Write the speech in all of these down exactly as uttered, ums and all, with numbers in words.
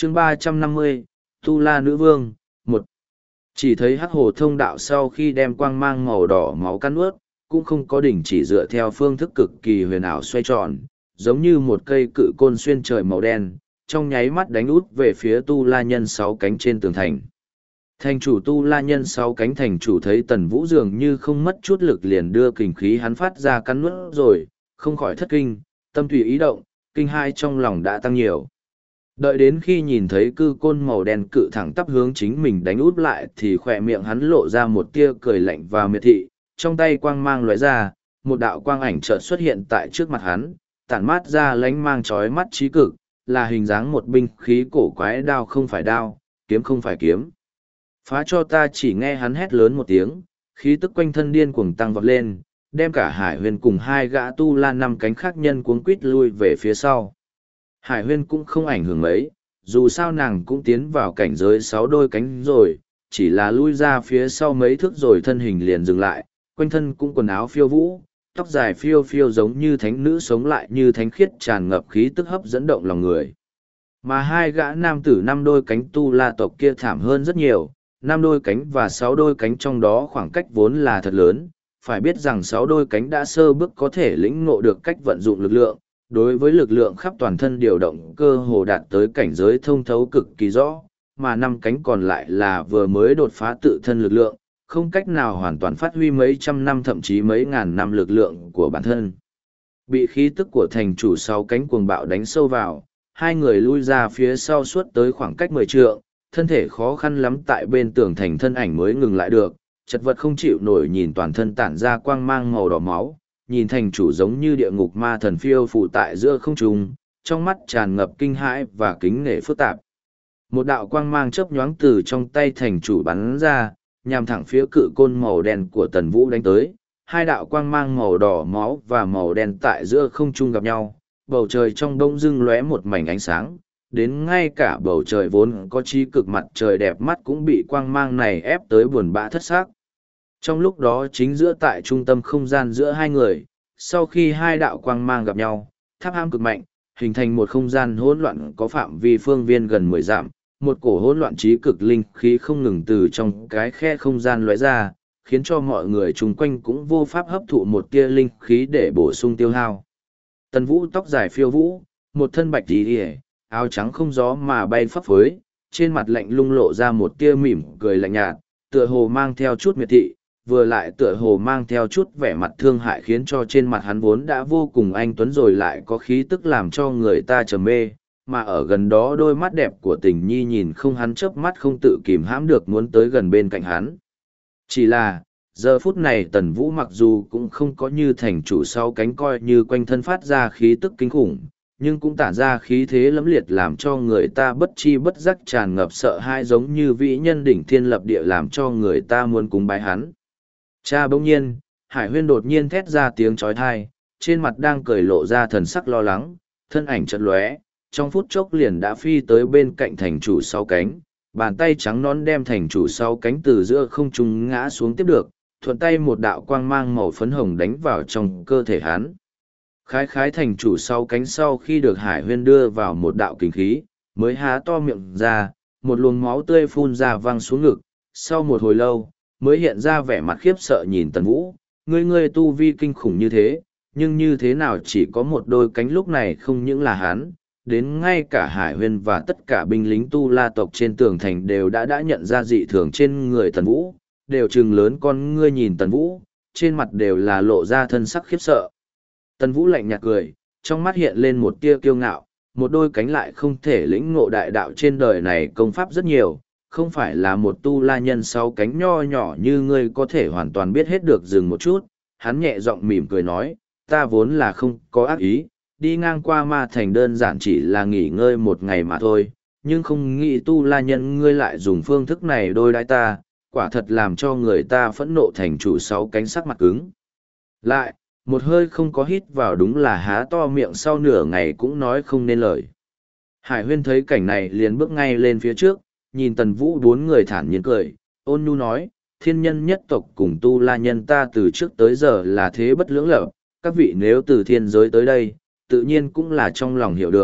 chương ba trăm năm mươi, Tu La Nữ Vương, một. Chỉ thấy hắc hồ thông đạo sau khi đem quang mang màu đỏ máu cắn ướt, cũng không có đỉnh chỉ dựa theo phương thức cực kỳ huyền ảo xoay tròn, giống như một cây cự côn xuyên trời màu đen, trong nháy mắt đánh út về phía Tu La Nhân sáu cánh trên tường thành. Thành chủ Tu La Nhân sáu cánh thành chủ thấy Tần Vũ dường như không mất chút lực liền đưa kình khí hắn phát ra cắn nuốt rồi, không khỏi thất kinh, tâm tùy ý động, kinh hai trong lòng đã tăng nhiều. Đợi đến khi nhìn thấy cư côn màu đen cự thẳng tắp hướng chính mình đánh út lại thì khỏe miệng hắn lộ ra một tia cười lạnh và miệt thị, trong tay quang mang lóe ra, một đạo quang ảnh chợt xuất hiện tại trước mặt hắn, tản mát ra lánh mang chói mắt trí cực, là hình dáng một binh khí cổ quái, đao không phải đao, kiếm không phải kiếm. Phá cho ta! Chỉ nghe hắn hét lớn một tiếng, khí tức quanh thân điên cuồng tăng vọt lên, đem cả Hải Huyên cùng hai gã tu la năm cánh khác nhân cuống quít lui về phía sau. Hải Huyên cũng không ảnh hưởng mấy, dù sao nàng cũng tiến vào cảnh giới sáu đôi cánh rồi, chỉ là lui ra phía sau mấy thước rồi thân hình liền dừng lại, quanh thân cũng quần áo phiêu vũ, tóc dài phiêu phiêu giống như thánh nữ sống lại như thánh khiết tràn ngập khí tức hấp dẫn động lòng người. Mà hai gã nam tử năm đôi cánh tu la tộc kia thảm hơn rất nhiều, năm đôi cánh và sáu đôi cánh trong đó khoảng cách vốn là thật lớn, phải biết rằng sáu đôi cánh đã sơ bước có thể lĩnh ngộ được cách vận dụng lực lượng, đối với lực lượng khắp toàn thân điều động cơ hồ đạt tới cảnh giới thông thấu cực kỳ rõ, mà năm cánh còn lại là vừa mới đột phá tự thân lực lượng, không cách nào hoàn toàn phát huy mấy trăm năm thậm chí mấy ngàn năm lực lượng của bản thân. Bị khí tức của thành chủ sáu cánh cuồng bạo đánh sâu vào, hai người lui ra phía sau suốt tới khoảng cách mười trượng, thân thể khó khăn lắm tại bên tường thành thân ảnh mới ngừng lại được, chật vật không chịu nổi nhìn toàn thân tản ra quang mang màu đỏ máu, nhìn thành chủ giống như địa ngục ma thần phiêu phụ tại giữa không trung, trong mắt tràn ngập kinh hãi và kính nể phức tạp. Một đạo quang mang chớp nhoáng từ trong tay thành chủ bắn ra, nhằm thẳng phía cự côn màu đen của Tần Vũ đánh tới. Hai đạo quang mang màu đỏ máu và màu đen tại giữa không trung gặp nhau, bầu trời trong đông dưng lóe một mảnh ánh sáng, đến ngay cả bầu trời vốn có chi cực mặt trời đẹp mắt cũng bị quang mang này ép tới buồn bã thất xác. Trong lúc đó chính giữa tại trung tâm không gian giữa hai người, sau khi hai đạo quang mang gặp nhau, tháp ham cực mạnh, hình thành một không gian hỗn loạn có phạm vi phương viên gần mười dặm, một cổ hỗn loạn trí cực linh khí không ngừng từ trong cái khe không gian lóe ra, khiến cho mọi người chung quanh cũng vô pháp hấp thụ một tia linh khí để bổ sung tiêu hao. Tần Vũ tóc dài phiêu vũ, một thân bạch tí hề, áo trắng không gió mà bay phấp phới, trên mặt lạnh lung lộ ra một tia mỉm cười lạnh nhạt, tựa hồ mang theo chút miệt thị, vừa lại tựa hồ mang theo chút vẻ mặt thương hại, khiến cho trên mặt hắn vốn đã vô cùng anh tuấn rồi lại có khí tức làm cho người ta trầm mê, mà ở gần đó đôi mắt đẹp của tình nhi nhìn không hắn chớp mắt không tự kìm hãm được muốn tới gần bên cạnh hắn. Chỉ là, giờ phút này Tần Vũ mặc dù cũng không có như thành chủ sau cánh coi như quanh thân phát ra khí tức kinh khủng, nhưng cũng tản ra khí thế lẫm liệt làm cho người ta bất chi bất giác tràn ngập sợ hãi, giống như vĩ nhân đỉnh thiên lập địa làm cho người ta muốn cúng bái hắn. Cha! Bỗng nhiên, Hải Huyên đột nhiên thét ra tiếng chói tai, trên mặt đang cười lộ ra thần sắc lo lắng, thân ảnh chợt lóe, trong phút chốc liền đã phi tới bên cạnh thành chủ sáu cánh, bàn tay trắng nón đem thành chủ sáu cánh từ giữa không trung ngã xuống tiếp được, thuận tay một đạo quang mang màu phấn hồng đánh vào trong cơ thể hắn. Khái khái thành chủ sáu cánh sau khi được Hải Huyên đưa vào một đạo kinh khí, mới há to miệng ra, một luồng máu tươi phun ra văng xuống ngực, sau một hồi lâu, mới hiện ra vẻ mặt khiếp sợ nhìn Tần Vũ, ngươi ngươi tu vi kinh khủng như thế, nhưng như thế nào chỉ có một đôi cánh. Lúc này không những là hắn, đến ngay cả Hải Huyên và tất cả binh lính tu la tộc trên tường thành đều đã đã nhận ra dị thường trên người Tần Vũ, đều trừng lớn con ngươi nhìn Tần Vũ, trên mặt đều là lộ ra thân sắc khiếp sợ. Tần Vũ lạnh nhạt cười, trong mắt hiện lên một tia kiêu ngạo, một đôi cánh lại không thể lĩnh ngộ đại đạo trên đời này công pháp rất nhiều, không phải là một tu la nhân sáu cánh nho nhỏ như ngươi có thể hoàn toàn biết hết được. Dừng một chút, hắn nhẹ giọng mỉm cười nói, ta vốn là không có ác ý, đi ngang qua ma thành đơn giản chỉ là nghỉ ngơi một ngày mà thôi, nhưng không nghĩ tu la nhân ngươi lại dùng phương thức này đôi đãi ta, quả thật làm cho người ta phẫn nộ. Thành chủ sáu cánh sắc mặt cứng lại, một hơi không có hít vào, đúng là há to miệng sau nửa ngày cũng nói không nên lời. Hải Huyên thấy cảnh này liền bước ngay lên phía trước, nhìn Tần Vũ bốn người thản nhiên cười, ôn nhu nói, thiên nhân nhất tộc cùng tu la nhân ta từ trước tới giờ là thế bất lưỡng lập, các vị nếu từ thiên giới tới đây, tự nhiên cũng là trong lòng hiểu được,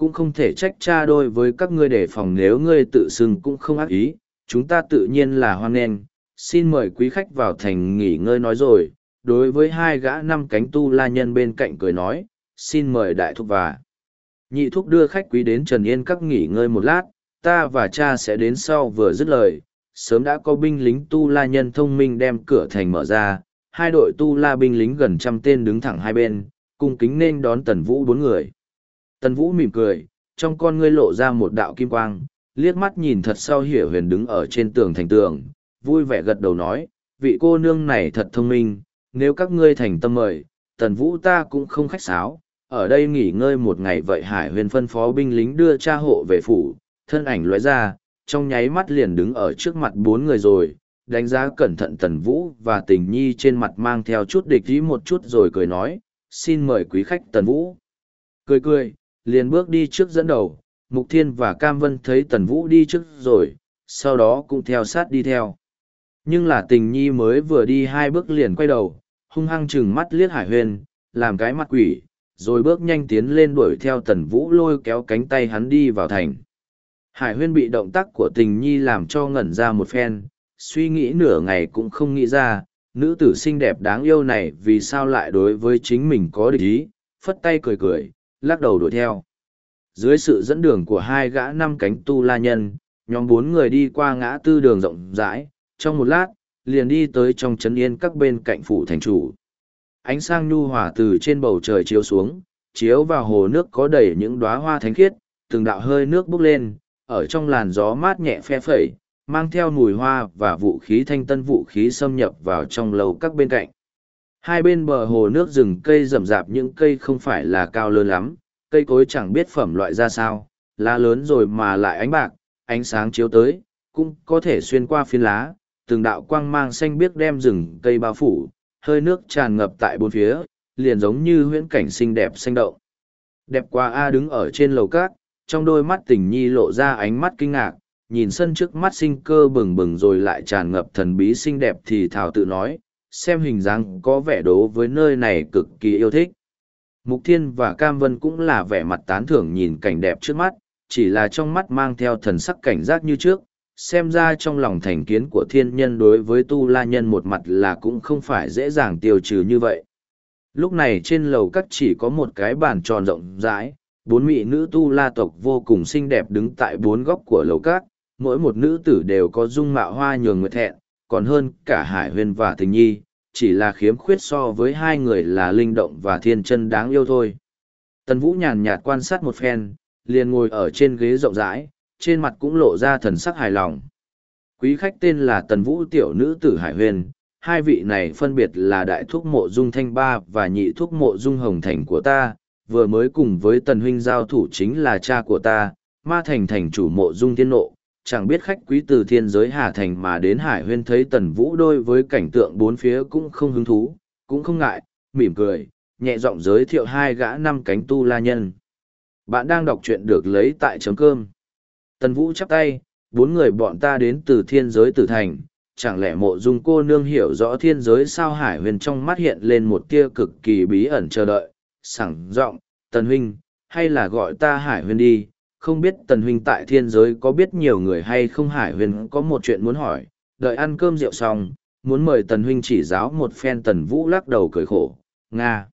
cũng không thể trách cha đôi với các ngươi đề phòng nếu ngươi tự xưng cũng không ác ý, chúng ta tự nhiên là hoan nghênh, xin mời quý khách vào thành nghỉ ngơi nói rồi, đối với hai gã năm cánh tu la nhân bên cạnh cười nói, xin mời đại thúc và nhị thúc đưa khách quý đến Trần Yên các nghỉ ngơi một lát, ta và cha sẽ đến sau. Vừa dứt lời, sớm đã có binh lính tu la nhân thông minh đem cửa thành mở ra, hai đội tu la binh lính gần trăm tên đứng thẳng hai bên, cung kính nên đón Tần Vũ bốn người. Tần Vũ mỉm cười, trong con ngươi lộ ra một đạo kim quang, liếc mắt nhìn thật sau Hiểu Huyền đứng ở trên tường thành tường, vui vẻ gật đầu nói, vị cô nương này thật thông minh, nếu các ngươi thành tâm mời, Tần Vũ ta cũng không khách sáo, ở đây nghỉ ngơi một ngày. Vậy Hải Huyền phân phó binh lính đưa cha hộ về phủ, thân ảnh lóe ra, trong nháy mắt liền đứng ở trước mặt bốn người rồi, đánh giá cẩn thận Tần Vũ và Tình Nhi trên mặt mang theo chút địch ý một chút rồi cười nói, xin mời quý khách. Tần Vũ cười cười, liền bước đi trước dẫn đầu, Mục Thiên và Cam Vân thấy Tần Vũ đi trước rồi, sau đó cũng theo sát đi theo. Nhưng là Tình Nhi mới vừa đi hai bước liền quay đầu, hung hăng chừng mắt liếc Hải Huyền, làm cái mặt quỷ, rồi bước nhanh tiến lên đuổi theo Tần Vũ lôi kéo cánh tay hắn đi vào thành. Hải Huyên bị động tác của Tình Nhi làm cho ngẩn ra một phen, suy nghĩ nửa ngày cũng không nghĩ ra, nữ tử xinh đẹp đáng yêu này vì sao lại đối với chính mình có địch ý, phất tay cười cười, lắc đầu đuổi theo. Dưới sự dẫn đường của hai gã năm cánh tu la nhân, nhóm bốn người đi qua ngã tư đường rộng rãi, trong một lát, liền đi tới trong trấn yên các bên cạnh phủ thành chủ. Ánh sáng nhu hòa từ trên bầu trời chiếu xuống, chiếu vào hồ nước có đầy những đóa hoa thánh khiết, từng đạo hơi nước bốc lên, ở trong làn gió mát nhẹ phe phẩy, mang theo mùi hoa và vũ khí thanh tân vũ khí xâm nhập vào trong lầu các bên cạnh. Hai bên bờ hồ nước rừng cây rậm rạp, những cây không phải là cao lớn lắm, cây cối chẳng biết phẩm loại ra sao, lá lớn rồi mà lại ánh bạc, ánh sáng chiếu tới, cũng có thể xuyên qua phiến lá, từng đạo quang mang xanh biếc đem rừng cây bao phủ, hơi nước tràn ngập tại bốn phía, liền giống như huyễn cảnh xinh đẹp xanh động. Đẹp quá a. Đứng ở trên lầu cát, trong đôi mắt Tình Nhi lộ ra ánh mắt kinh ngạc, nhìn sân trước mắt sinh cơ bừng bừng rồi lại tràn ngập thần bí xinh đẹp thì thào tự nói, xem hình dáng có vẻ đố với nơi này cực kỳ yêu thích. Mục Thiên và Cam Vân cũng là vẻ mặt tán thưởng nhìn cảnh đẹp trước mắt, chỉ là trong mắt mang theo thần sắc cảnh giác như trước, xem ra trong lòng thành kiến của thiên nhân đối với tu la nhân một mặt là cũng không phải dễ dàng tiêu trừ như vậy. Lúc này trên lầu các chỉ có một cái bàn tròn rộng rãi, bốn mỹ nữ tu la tộc vô cùng xinh đẹp đứng tại bốn góc của lầu các, mỗi một nữ tử đều có dung mạo hoa nhường nguyệt thẹn, còn hơn cả Hải Huyền và Tình Nhi, chỉ là khiếm khuyết so với hai người là linh động và thiên chân đáng yêu thôi. Tần Vũ nhàn nhạt quan sát một phen, liền ngồi ở trên ghế rộng rãi, trên mặt cũng lộ ra thần sắc hài lòng. Quý khách tên là Tần Vũ, tiểu nữ tử Hải Huyền, hai vị này phân biệt là đại thúc Mộ Dung Thanh Ba và nhị thúc Mộ Dung Hồng Thành của ta, vừa mới cùng với Tần huynh giao thủ chính là cha của ta, Ma Thành thành chủ Mộ Dung Thiên Nộ. Chẳng biết khách quý từ thiên giới Hà Thành mà đến Hải Huyên thấy Tần Vũ đối với cảnh tượng bốn phía cũng không hứng thú, cũng không ngại, mỉm cười, nhẹ giọng giới thiệu hai gã năm cánh tu la nhân. Bạn đang đọc truyện được lấy tại chấm cơm. Tần Vũ chắp tay, bốn người bọn ta đến từ thiên giới Tử Thành, chẳng lẽ Mộ Dung cô nương hiểu rõ thiên giới sao? Hải Huyền trong mắt hiện lên một tia cực kỳ bí ẩn chờ đợi, sảng giọng, Tần huynh, hay là gọi ta Hải Huyền đi. Không biết Tần huynh tại thiên giới có biết nhiều người hay không? Hải Huyền có một chuyện muốn hỏi, đợi ăn cơm rượu xong, muốn mời Tần huynh chỉ giáo một phen. Tần Vũ lắc đầu cười khổ, Nga.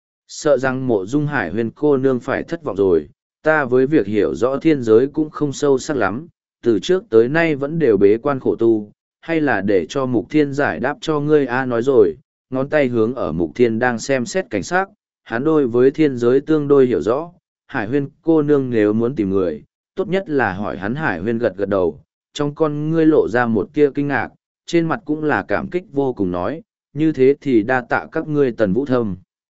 Sợ rằng Mộ Dung Hải Huyền cô nương phải thất vọng rồi, ta với việc hiểu rõ thiên giới cũng không sâu sắc lắm, từ trước tới nay vẫn đều bế quan khổ tu, hay là để cho Mục Thiên giải đáp cho ngươi a. Nói rồi, ngón tay hướng ở Mục Thiên đang xem xét cảnh sát, hắn đôi với thiên giới tương đôi hiểu rõ. Hải Huyên cô nương nếu muốn tìm người, tốt nhất là hỏi hắn. Hải Huyên gật gật đầu, trong con ngươi lộ ra một tia kinh ngạc, trên mặt cũng là cảm kích vô cùng nói, như thế thì đa tạ các ngươi Tần Vũ thâm.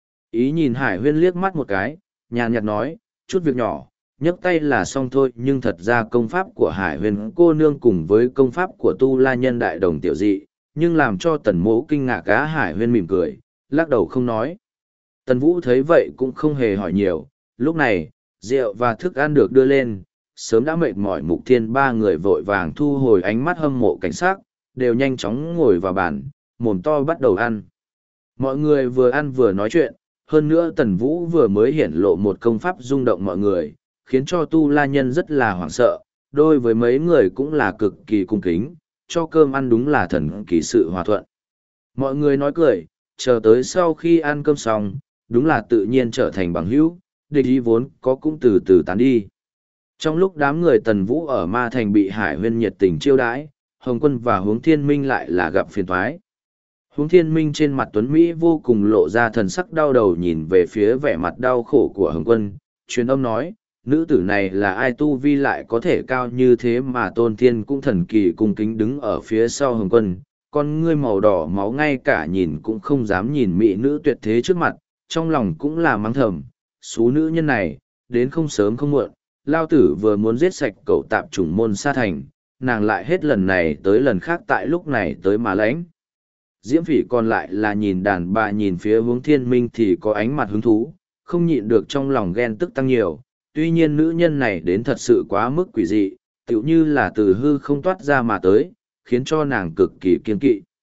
Ý nhìn Hải Huyên liếc mắt một cái, nhàn nhạt nói, chút việc nhỏ, nhấc tay là xong thôi. Nhưng thật ra công pháp của Hải Huyên cô nương cùng với công pháp của tu la nhân đại đồng tiểu dị, nhưng làm cho Tần Mỗ kinh ngạc cá. Hải Huyên mỉm cười, lắc đầu không nói. Tần Vũ thấy vậy cũng không hề hỏi nhiều. Lúc này, rượu và thức ăn được đưa lên, sớm đã mệt mỏi Mục Thiên ba người vội vàng thu hồi ánh mắt hâm mộ cảnh sát, đều nhanh chóng ngồi vào bàn, mồm to bắt đầu ăn. Mọi người vừa ăn vừa nói chuyện, hơn nữa Tần Vũ vừa mới hiển lộ một công pháp rung động mọi người, khiến cho tu la nhân rất là hoảng sợ, đôi với mấy người cũng là cực kỳ cung kính, cho cơm ăn đúng là thần kỳ sự hòa thuận. Mọi người nói cười, chờ tới sau khi ăn cơm xong, đúng là tự nhiên trở thành bằng hữu, địch ý vốn có cũng từ từ tán đi. Trong lúc đám người Tần Vũ ở Ma Thành bị Hải Huyên nhiệt tình chiêu đãi, Hồng Quân và Hướng Thiên Minh lại là gặp phiền toái. Hướng Thiên Minh trên mặt Tuấn Mỹ vô cùng lộ ra thần sắc đau đầu nhìn về phía vẻ mặt đau khổ của Hồng Quân, truyền âm nói, nữ tử này là ai tu vi lại có thể cao như thế mà Tôn Thiên cũng thần kỳ cung kính đứng ở phía sau Hồng Quân, con ngươi màu đỏ máu ngay cả nhìn cũng không dám nhìn mỹ nữ tuyệt thế trước mặt, trong lòng cũng là mắng thầm, số nữ nhân này, đến không sớm không muộn, lao tử vừa muốn giết sạch cậu tạp chủng môn sa thành, nàng lại hết lần này tới lần khác tại lúc này tới mà lãnh. Diễm Phỉ còn lại là nhìn đàn bà nhìn phía Hướng Thiên Minh thì có ánh mặt hứng thú, không nhịn được trong lòng ghen tức tăng nhiều, tuy nhiên nữ nhân này đến thật sự quá mức quỷ dị, tựu như là từ hư không toát ra mà tới, khiến cho nàng cực kỳ kiên kỵ.